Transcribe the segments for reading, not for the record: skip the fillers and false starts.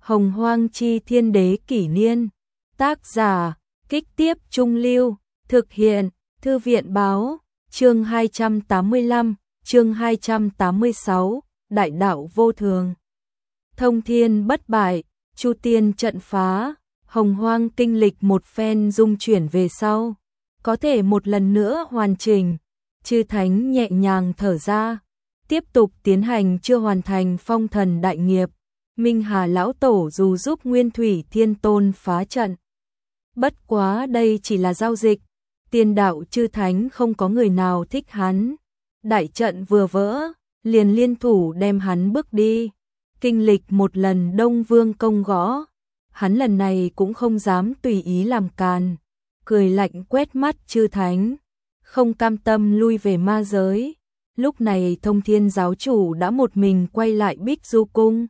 Hồng Hoang Chi Thiên Đế Kỷ Niên. Tác giả, Kích Tiếp Trung Lưu. Thực hiện, Thư viện Báo. Chương 285, chương 286, Đại đạo vô thường. Thông thiên bất bại, Chu Tiên trận phá, Hồng Hoang kinh lịch một phen dung chuyển về sau, có thể một lần nữa hoàn chỉnh. Chư Thánh nhẹ nhàng thở ra, tiếp tục tiến hành chưa hoàn thành phong thần đại nghiệp. Minh Hà lão tổ dù giúp Nguyên Thủy Thiên Tôn phá trận. Bất quá đây chỉ là giao dịch, tiên đạo chư thánh không có người nào thích hắn. Đại trận vừa vỡ, liền liên thủ đem hắn bước đi. Kinh lịch một lần Đông Vương công gõ, hắn lần này cũng không dám tùy ý làm càn, cười lạnh quét mắt chư thánh, không cam tâm lui về ma giới. Lúc này Thông Thiên giáo chủ đã một mình quay lại Bích Du cung.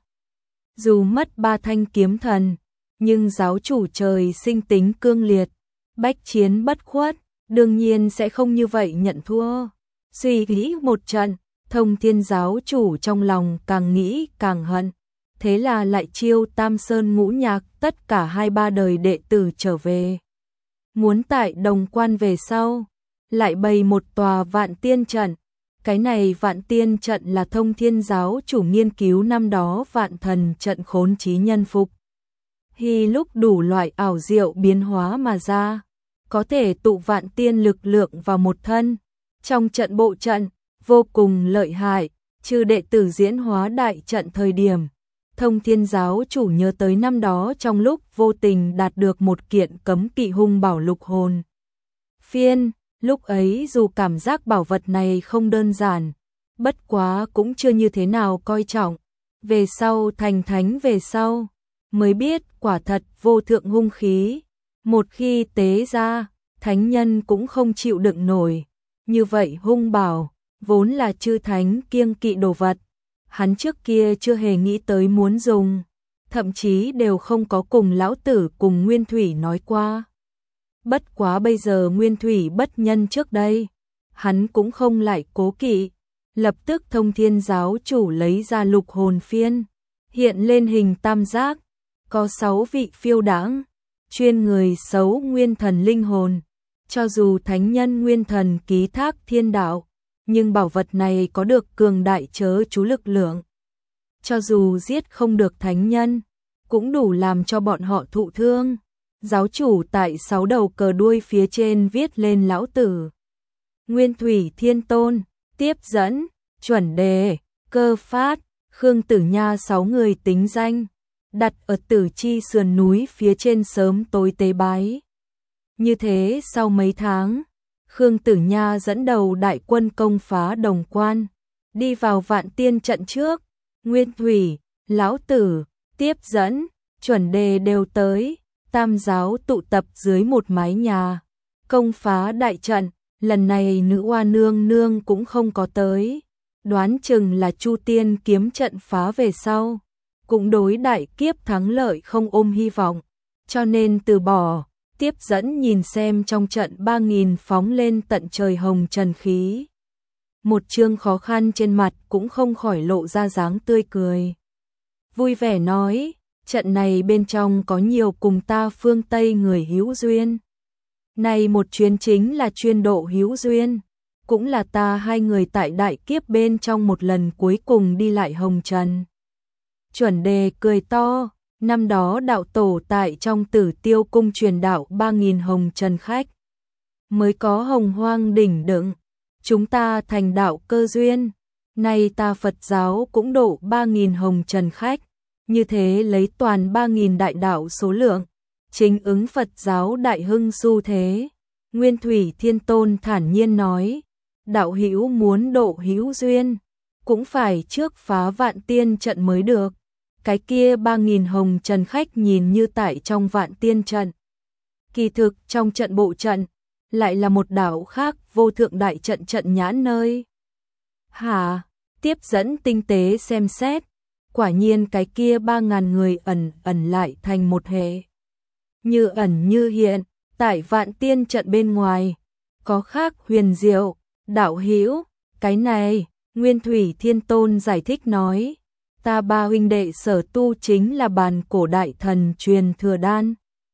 Dù mất 3 thanh kiếm thần, nhưng giáo chủ trời sinh tính cương liệt, bách chiến bất khuất, đương nhiên sẽ không như vậy nhận thua. Suy nghĩ một trận, Thông Thiên giáo chủ trong lòng càng nghĩ càng hận, thế là lại chiêu Tam Sơn Ngũ Nhạc tất cả 2-3 đời đệ tử trở về. Muốn tại Đồng Quan về sau, lại bày một tòa Vạn Tiên trận. Cái này Vạn Tiên trận là Thông Thiên giáo chủ nghiên cứu năm đó Vạn Thần trận khốn trí nhân phục. Khi lúc đủ loại ảo diệu biến hóa mà ra, có thể tụ vạn tiên lực lượng vào một thân. Trong trận bộ trận, vô cùng lợi hại, trừ đệ tử diễn hóa đại trận thời điểm. Thông Thiên giáo chủ nhớ tới năm đó trong lúc vô tình đạt được một kiện cấm kỵ hung bảo lục hồn phiên. Lúc ấy dù cảm giác bảo vật này không đơn giản, bất quá cũng chưa như thế nào coi trọng. Về sau thành thánh về sau, mới biết quả thật vô thượng hung khí. Một khi tế ra, thánh nhân cũng không chịu đựng nổi. Như vậy hung bảo, vốn là chư thánh kiêng kỵ đồ vật. Hắn trước kia chưa hề nghĩ tới muốn dùng, thậm chí đều không có cùng lão tử cùng Nguyên Thủy nói qua. Bất quá bây giờ Nguyên Thủy bất nhân trước đây, hắn cũng không lại cố kỵ. Lập tức Thông Thiên giáo chủ lấy ra lục hồn phiên, hiện lên hình tam giác, có 6 vị phiêu đãng, chuyên người xấu nguyên thần linh hồn. Cho dù thánh nhân nguyên thần ký thác thiên đạo, nhưng bảo vật này có được cường đại chớ chú lực lượng. Cho dù giết không được thánh nhân, cũng đủ làm cho bọn họ thụ thương. Giáo chủ tại 6 đầu cờ đuôi phía trên viết lên lão tử, Nguyên Thủy Thiên Tôn, tiếp dẫn, chuẩn đề, cơ phát, Khương Tử Nha 6 người tính danh, đặt ở Tử Chi sườn núi phía trên sớm tối tế bái. Như thế sau mấy tháng, Khương Tử Nha dẫn đầu đại quân công phá Đồng Quan, đi vào Vạn Tiên trận trước. Nguyên Thủy, lão tử, tiếp dẫn, chuẩn đề đều tới. Tam giáo tụ tập dưới một mái nhà, công phá đại trận. Lần này Nữ Oa nương nương cũng không có tới, đoán chừng là Chu Tiên kiếm trận phá về sau, cũng đối đại kiếp thắng lợi không ôm hy vọng, cho nên từ bỏ. Tiếp dẫn nhìn xem trong trận 3000 phóng lên tận trời hồng trần khí, một chương khó khăn trên mặt cũng không khỏi lộ ra dáng tươi cười, vui vẻ nói: trận này bên trong có nhiều cùng ta phương Tây người hữu duyên. Này một chuyến chính là chuyên độ hữu duyên, cũng là ta hai người tại đại kiếp bên trong một lần cuối cùng đi lại hồng trần. Chuẩn đề cười to, năm đó đạo tổ tại trong Tử Tiêu cung truyền đạo 3000 hồng trần khách, mới có hồng hoang đỉnh đựng, chúng ta thành đạo cơ duyên. Nay ta Phật giáo cũng độ 3000 hồng trần khách. Như thế lấy toàn 3000 đại đạo số lượng, chính ứng Phật giáo đại hưng xu thế. Nguyên Thủy Thiên Tôn thản nhiên nói: đạo hữu muốn độ hữu duyên, cũng phải trước phá Vạn Tiên trận mới được. Cái kia 3000 hồng trần khách nhìn như tại trong Vạn Tiên trận, kỳ thực trong trận bộ trận lại là một đạo khác vô thượng đại trận trận nhãn nơi. Hả? Tiếp dẫn tinh tế xem xét, quả nhiên cái kia 3000 người ẩn lại thành một hệ, như ẩn như hiện, tại Vạn Tiên trận bên ngoài, có khác huyền diệu. Đạo hữu, cái này, Nguyên Thủy Thiên Tôn giải thích nói, ta ba huynh đệ sở tu chính là bàn cổ đại thần truyền thừa đan.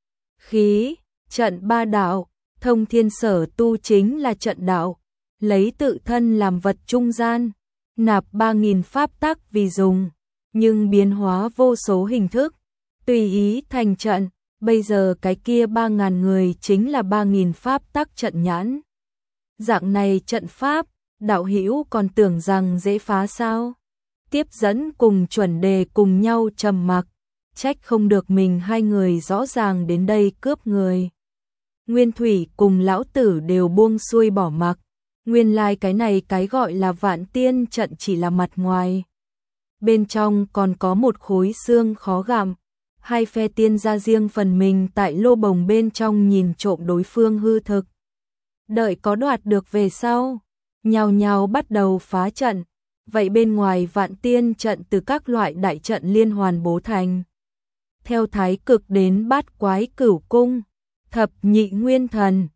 Khí, trận ba đạo, thông thiên sở tu chính là trận đạo, lấy tự thân làm vật trung gian, nạp 3.000 pháp tắc vì dùng, nhưng biến hóa vô số hình thức, tùy ý thành trận, bây giờ cái kia 3.000 người chính là 3.000 pháp tắc trận nhãn. Dạng này trận pháp, đạo hữu còn tưởng rằng dễ phá sao? Tiếp dẫn cùng chuẩn đề cùng nhau trầm mặc, trách không được mình hai người rõ ràng đến đây cướp người. Nguyên Thủy cùng lão tử đều buông xuôi bỏ mặc, nguyên lai cái này cái gọi là vạn tiên trận chỉ là mặt ngoài. Bên trong còn có một khối xương khó gặm, hai phe tiên ra riêng phần mình tại lô bồng bên trong nhìn trộm đối phương hư thực. Đợi có đoạt được về sau, nhào nhào bắt đầu phá trận, vậy bên ngoài vạn tiên trận từ các loại đại trận liên hoàn bố thành. Theo thái cực đến bát quái cửu cung, thập nhị nguyên thần,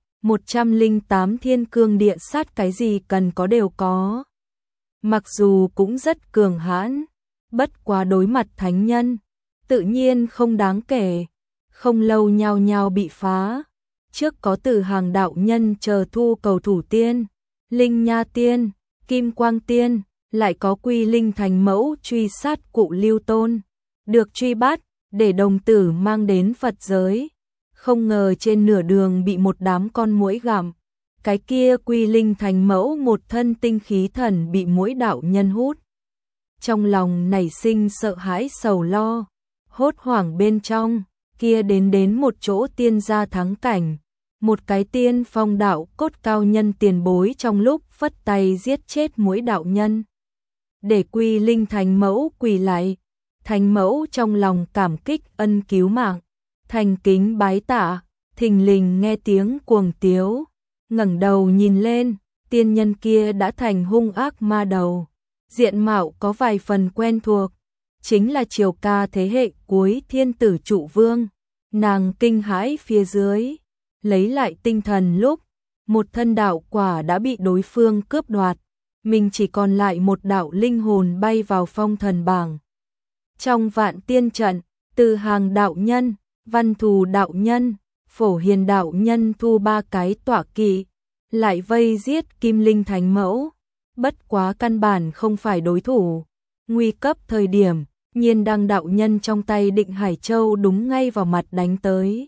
108 thiên cương địa sát cái gì cần có đều có. Mặc dù cũng rất cường hãn, bất quá đối mặt thánh nhân, tự nhiên không đáng kể, không lâu nhao nhao bị phá. Trước có Từ Hàng đạo nhân chờ thu cầu thủ tiên, Linh Nha tiên, Kim Quang tiên, lại có Quy Linh thành mẫu truy sát Cụ Lưu Tôn, được truy bắt để đồng tử mang đến Phật giới. Không ngờ trên nửa đường bị một đám con muỗi gặm, cái kia Quy Linh thành mẫu một thân tinh khí thần bị muỗi đạo nhân hút. Trong lòng nảy sinh sợ hãi sầu lo, hốt hoảng bên trong, kia đến một chỗ tiên gia thắng cảnh, một cái tiên phong đạo cốt cao nhân tiền bối trong lúc phất tay giết chết muỗi đạo nhân. Để Quy Linh thành mẫu quỳ lại, thành mẫu trong lòng cảm kích ân cứu mạng, thành kính bái tạ, thình lình nghe tiếng cuồng tiếu, ngẩng đầu nhìn lên, tiên nhân kia đã thành hung ác ma đầu, diện mạo có vài phần quen thuộc, chính là Triều Ca thế hệ cuối thiên tử trụ vương. Nàng kinh hãi phía dưới, lấy lại tinh thần lúc, một thân đạo quả đã bị đối phương cướp đoạt, mình chỉ còn lại một đạo linh hồn bay vào phong thần bảng. Trong vạn tiên trận, Từ Hàng đạo nhân, Văn Thù đạo nhân, Phổ Hiền đạo nhân thu 3 cái tọa kỵ, lại vây giết Kim Linh thành mẫu, bất quá căn bản không phải đối thủ. Nguy cấp thời điểm, Nhiên Đăng đạo nhân trong tay Định Hải Châu đúng ngay vào mặt đánh tới.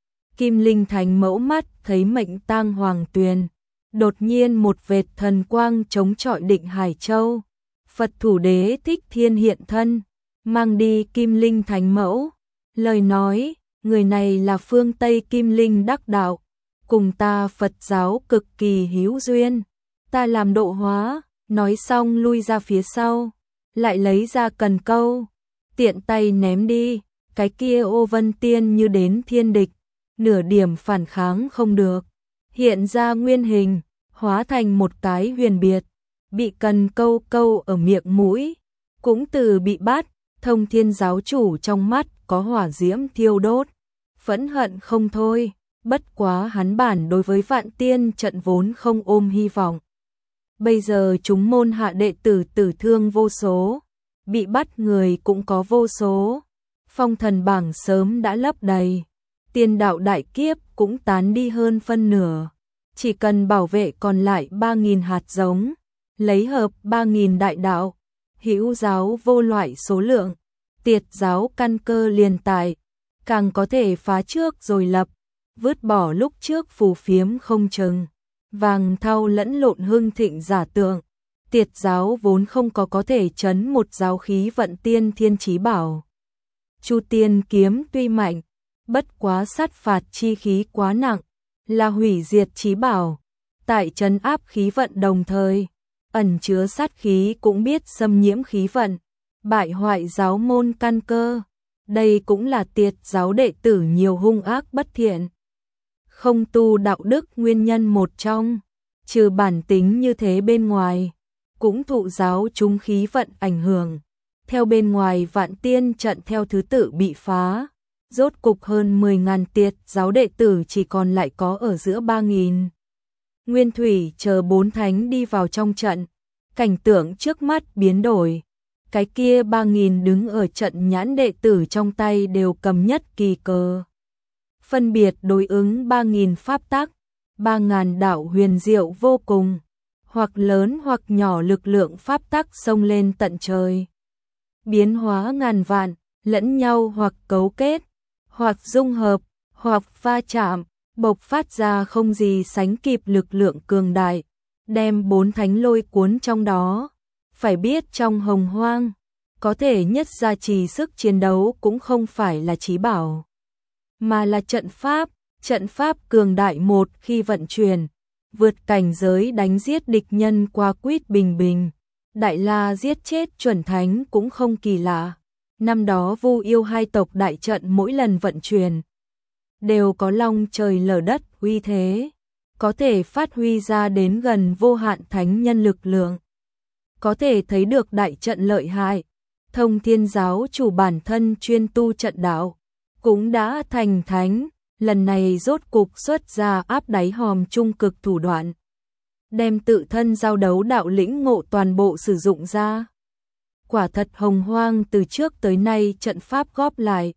Kim Linh thành mẫu mắt thấy mệnh tang hoàng tuyền, đột nhiên một vệt thần quang chống chọi Định Hải Châu. Phật thủ đế Thích Thiên hiện thân, mang đi Kim Linh thành mẫu. Lời nói, người này là phương Tây Kim Linh đắc đạo, cùng ta Phật giáo cực kỳ hữu duyên, ta làm độ hóa. Nói xong lui ra phía sau, lại lấy ra cần câu, tiện tay ném đi, cái kia Ô Vân Tiên như đến thiên địch, nửa điểm phản kháng không được, hiện ra nguyên hình, hóa thành một cái huyền biệt, bị cần câu câu ở miệng mũi, cũng từ bị bắt, Thông Thiên giáo chủ trong mắt có hỏa diễm thiêu đốt, phẫn hận không thôi, bất quá hắn bản đối với vạn tiên trận vốn không ôm hy vọng. Bây giờ chúng môn hạ đệ tử tử thương vô số, bị bắt người cũng có vô số, phong thần bảng sớm đã lấp đầy, tiên đạo đại kiếp cũng tán đi hơn phân nửa, chỉ cần bảo vệ còn lại 3.000 hạt giống, lấy hợp 3.000 đại đạo, hữu giáo vô loại số lượng, tiệt giáo căn cơ liền tại, càng có thể phá trước rồi lập, vứt bỏ lúc trước phù phiếm không chừng. Vàng thau lẫn lộn hưng thịnh giả tượng, tiệt giáo vốn không có thể chấn một giáo khí vận tiên thiên chí bảo. Chu tiên kiếm tuy mạnh, bất quá sát phạt chi khí quá nặng, là hủy diệt chí bảo, tại trấn áp khí vận đồng thời, ẩn chứa sát khí cũng biết xâm nhiễm khí vận, bại hoại giáo môn căn cơ. Đây cũng là tiệt giáo đệ tử nhiều hung ác bất thiện, không tu đạo đức nguyên nhân một trong, trừ bản tính như thế bên ngoài, cũng thụ giáo chúng khí vận ảnh hưởng. Theo bên ngoài vạn tiên trận theo thứ tự bị phá, rốt cục hơn 10.000 tiệt giáo đệ tử chỉ còn lại có ở giữa 3.000. Nguyên Thủy chờ 4 thánh đi vào trong trận, cảnh tượng trước mắt biến đổi, cái kia 3.000 đứng ở trận nhãn đệ tử trong tay đều cầm nhất kỳ cờ. Phân biệt đối ứng 3.000 pháp tắc, 3.000 đạo huyền diệu vô cùng, hoặc lớn hoặc nhỏ lực lượng pháp tắc xông lên tận trời. Biến hóa ngàn vạn, lẫn nhau hoặc cấu kết, hoặc dung hợp, hoặc va chạm, bộc phát ra không gì sánh kịp lực lượng cường đại, đem 4 thánh lôi cuốn trong đó. Phải biết trong hồng hoang, có thể nhất gia trì sức chiến đấu cũng không phải là trí bảo, mà là trận pháp cường đại một khi vận chuyển, vượt cảnh giới đánh giết địch nhân qua quýt bình bình. Đại La giết chết chuẩn thánh cũng không kỳ lạ. Năm đó Vu Yêu hai tộc đại trận mỗi lần vận chuyển đều có long trời lở đất uy thế, có thể phát huy ra đến gần vô hạn thánh nhân lực lượng. Có thể thấy được đại trận lợi hại. Thông Thiên giáo chủ bản thân chuyên tu trận đạo, cũng đã thành thánh, lần này rốt cục xuất ra áp đáy hòm trung cực thủ đoạn, đem tự thân giao đấu đạo lĩnh ngộ toàn bộ sử dụng ra. Quả thật hồng hoang từ trước tới nay trận pháp góp lại,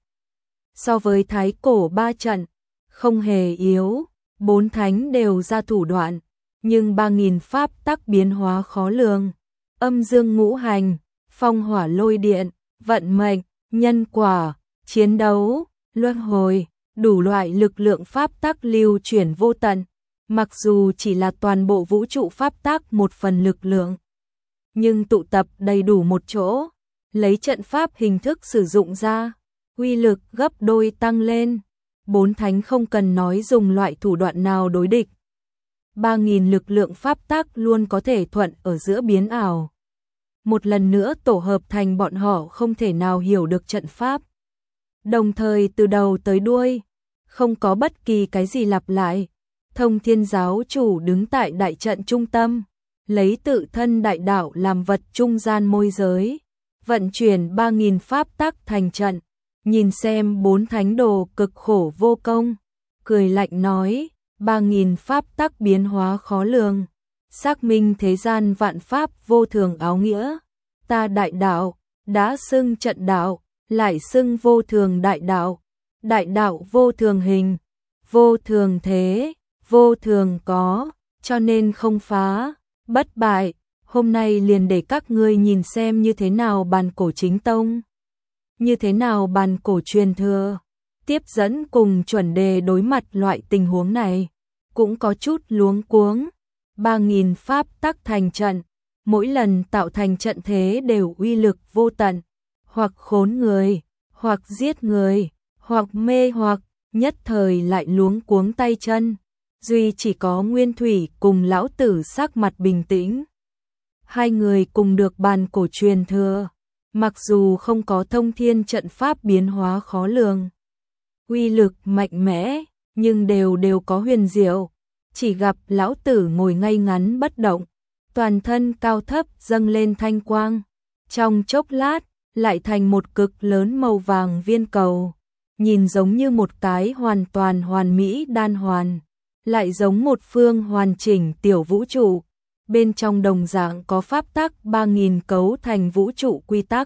so với thái cổ 3 trận, không hề yếu, 4 thánh đều ra thủ đoạn, nhưng 3.000 pháp tắc biến hóa khó lường, âm dương ngũ hành, phong hỏa lôi điện, vận mệnh, nhân quả, chiến đấu, luân hồi, đủ loại lực lượng pháp tắc lưu chuyển vô tận. Mặc dù chỉ là toàn bộ vũ trụ pháp tắc một phần lực lượng, nhưng tụ tập đầy đủ một chỗ, lấy trận pháp hình thức sử dụng ra, uy lực gấp đôi tăng lên. 4 thánh không cần nói dùng loại thủ đoạn nào đối địch. 3.000 lực lượng pháp tắc luôn có thể thuận ở giữa biến ảo. Một lần nữa tổ hợp thành bọn họ không thể nào hiểu được trận pháp. Đồng thời từ đầu tới đuôi, không có bất kỳ cái gì lặp lại. Thông Thiên giáo chủ đứng tại đại trận trung tâm, lấy tự thân đại đạo làm vật trung gian môi giới, vận chuyển 3.000 pháp tắc thành trận, nhìn xem 4 thánh đồ cực khổ vô công, cười lạnh nói, 3.000 pháp tắc biến hóa khó lường, xác minh thế gian vạn pháp vô thường áo nghĩa, ta đại đạo, đã xưng trận đạo, lại xưng vô thường đại đạo vô thường hình, vô thường thế, vô thường có, cho nên không phá, bất bại, hôm nay liền để các ngươi nhìn xem như thế nào bàn cổ chính tông, như thế nào bàn cổ truyền thừa. Tiếp dẫn cùng chuẩn đề đối mặt loại tình huống này, cũng có chút luống cuống. 3.000 pháp tắc thành trận, mỗi lần tạo thành trận thế đều uy lực vô tận, hoặc khốn người, hoặc giết người, hoặc mê hoặc, nhất thời lại luống cuống tay chân. Duy chỉ có Nguyên Thủy cùng lão tử sắc mặt bình tĩnh. Hai người cùng được bàn cổ truyền thừa, mặc dù không có thông thiên trận pháp biến hóa khó lường, uy lực mạnh mẽ, nhưng đều có huyền diệu. Chỉ gặp lão tử ngồi ngay ngắn bất động, toàn thân cao thấp dâng lên thanh quang, trong chốc lát lại thành một cực lớn màu vàng viên cầu, nhìn giống như một cái hoàn toàn hoàn mỹ đan hoàn, lại giống một phương hoàn chỉnh tiểu vũ trụ, bên trong đồng dạng có pháp tắc 3.000 cấu thành vũ trụ quy tắc.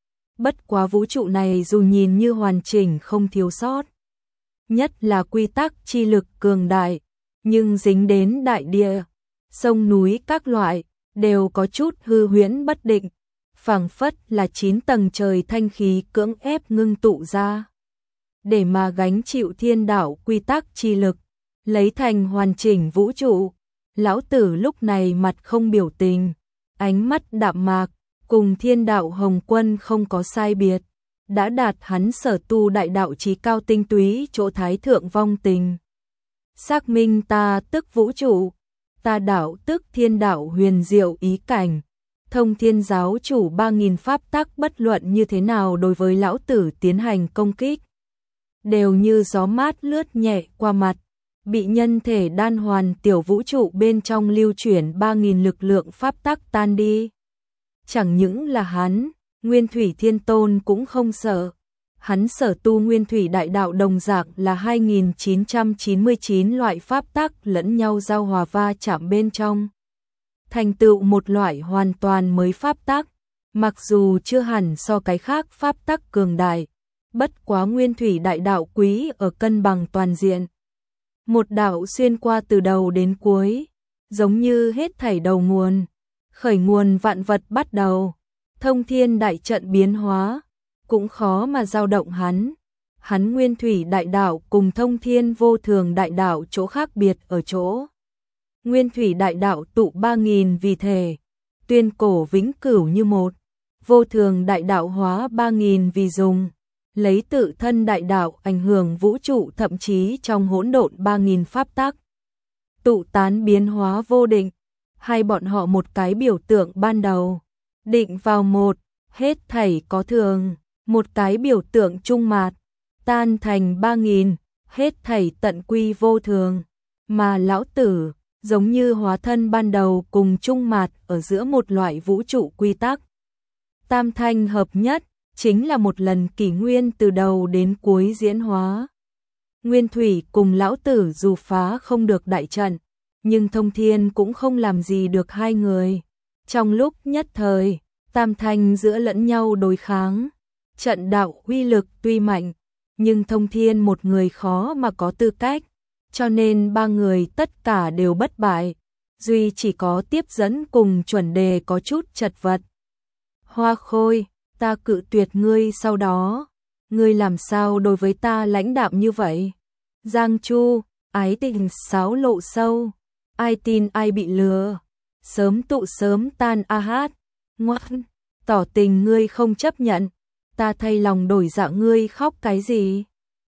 Bất quá vũ trụ này dù nhìn như hoàn chỉnh không thiếu sót, nhất là quy tắc chi lực cường đại, nhưng dính đến đại địa, sông núi các loại, đều có chút hư huyễn bất định, phảng phất là 9 tầng trời thanh khí cưỡng ép ngưng tụ ra, để mà gánh chịu thiên đạo quy tắc chi lực, lấy thành hoàn chỉnh vũ trụ. Lão tử lúc này mặt không biểu tình, ánh mắt đạm mạc, cùng thiên đạo Hồng Quân không có sai biệt, đã đạt hắn sở tu đại đạo chí cao tinh túy chỗ thái thượng vong tình. Xác minh ta tức vũ trụ, ta đạo tức thiên đạo huyền diệu ý cảnh. Thông Thiên giáo chủ 3.000 pháp tắc bất luận như thế nào đối với lão tử tiến hành công kích, đều như gió mát lướt nhẹ qua mặt, bị nhân thể đan hoàn tiểu vũ trụ bên trong lưu chuyển 3.000 lực lượng pháp tắc tan đi. Chẳng những là hắn, Nguyên Thủy Thiên Tôn cũng không sợ. Hắn sở tu Nguyên Thủy đại đạo đồng dạng là 2.999 loại pháp tắc lẫn nhau giao hòa va chạm bên trong, thành tựu một loại hoàn toàn mới pháp tắc, Mặc dù chưa hẳn so cái khác pháp tắc cường đại, bất quá nguyên thủy đại đạo quý ở cân bằng toàn diện. Một đạo xuyên qua từ đầu đến cuối, giống như hết thảy đầu nguồn, khởi nguồn vạn vật bắt đầu, thông thiên đại trận biến hóa, cũng khó mà dao động hắn. Hắn nguyên thủy đại đạo cùng thông thiên vô thường đại đạo chỗ khác biệt ở chỗ. Nguyên thủy đại đạo tụ 3.000 vì thể, tuyên cổ vĩnh cửu như một, vô thường đại đạo hóa 3.000 vì dùng, lấy tự thân đại đạo ảnh hưởng vũ trụ thậm chí trong hỗn độn 3.000 pháp tắc. Tụ tán biến hóa vô định, hai bọn họ một cái biểu tượng ban đầu, định vào một, hết thảy có thường, một cái biểu tượng trung mạt, tan thành 3.000, hết thảy tận quy vô thường, mà lão tử giống như hóa thân ban đầu cùng trung mạt ở giữa một loại vũ trụ quy tắc. Tam thanh hợp nhất, chính là một lần kỷ nguyên từ đầu đến cuối diễn hóa. Nguyên thủy cùng lão tử dù phá không được đại trận, nhưng thông thiên cũng không làm gì được hai người. Trong lúc nhất thời, tam thanh giữa lẫn nhau đối kháng. Trận đạo uy lực tuy mạnh, nhưng thông thiên một người khó mà có tư cách, cho nên ba người tất cả đều bất bại. Duy chỉ có tiếp dẫn cùng chuẩn đề có chút chật vật. Hoa Khôi, ta cự tuyệt ngươi sau đó, ngươi làm sao đối với ta lãnh đạm như vậy? Giang Chu, ái tình xáo lộ sâu, ai tin ai bị lừa, sớm tụ sớm tan a hát, ngoan, tỏ tình ngươi không chấp nhận, ta thay lòng đổi dạ ngươi khóc cái gì?